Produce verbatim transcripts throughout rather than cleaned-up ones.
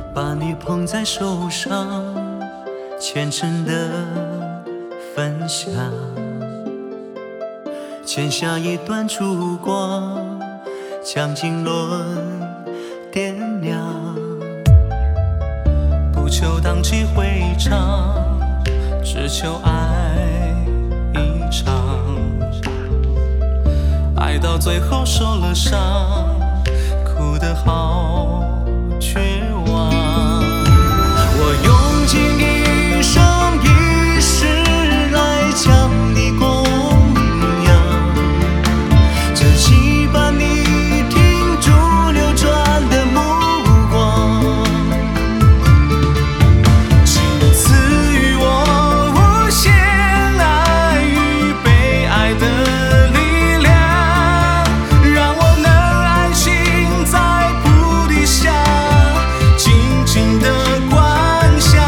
把你捧在手上，虔诚的分享，剪下一段烛光，将经纶点亮，不求荡气回肠，只求爱一场，爱到最后受了伤，哭得好绝望。我用尽一生一世来将你供养，这期盼你停住流转的目光，请赐予我无限爱与被爱的力量，让我能安心在菩提下静静地观想。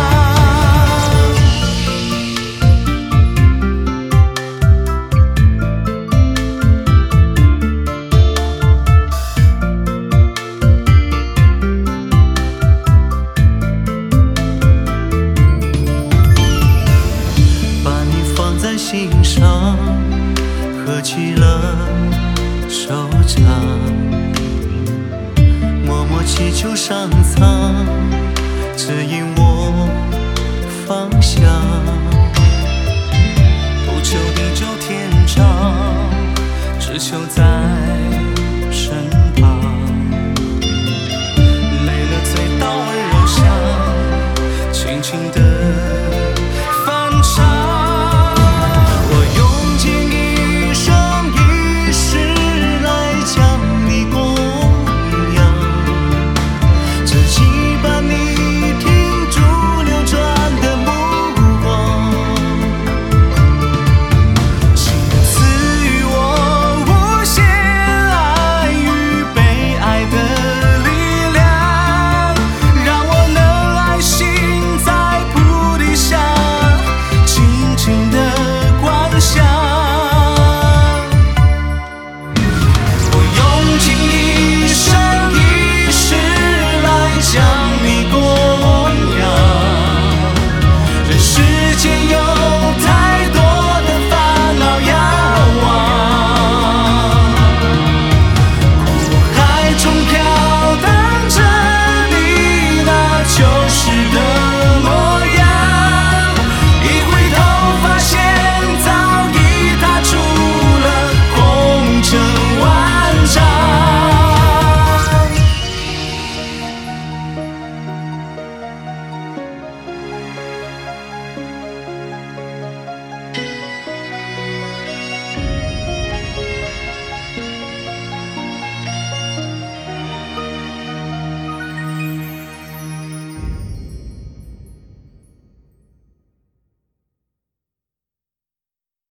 把你放在心上，合起了手掌，默默祈求上苍指引我方向，不求地久天长，只求在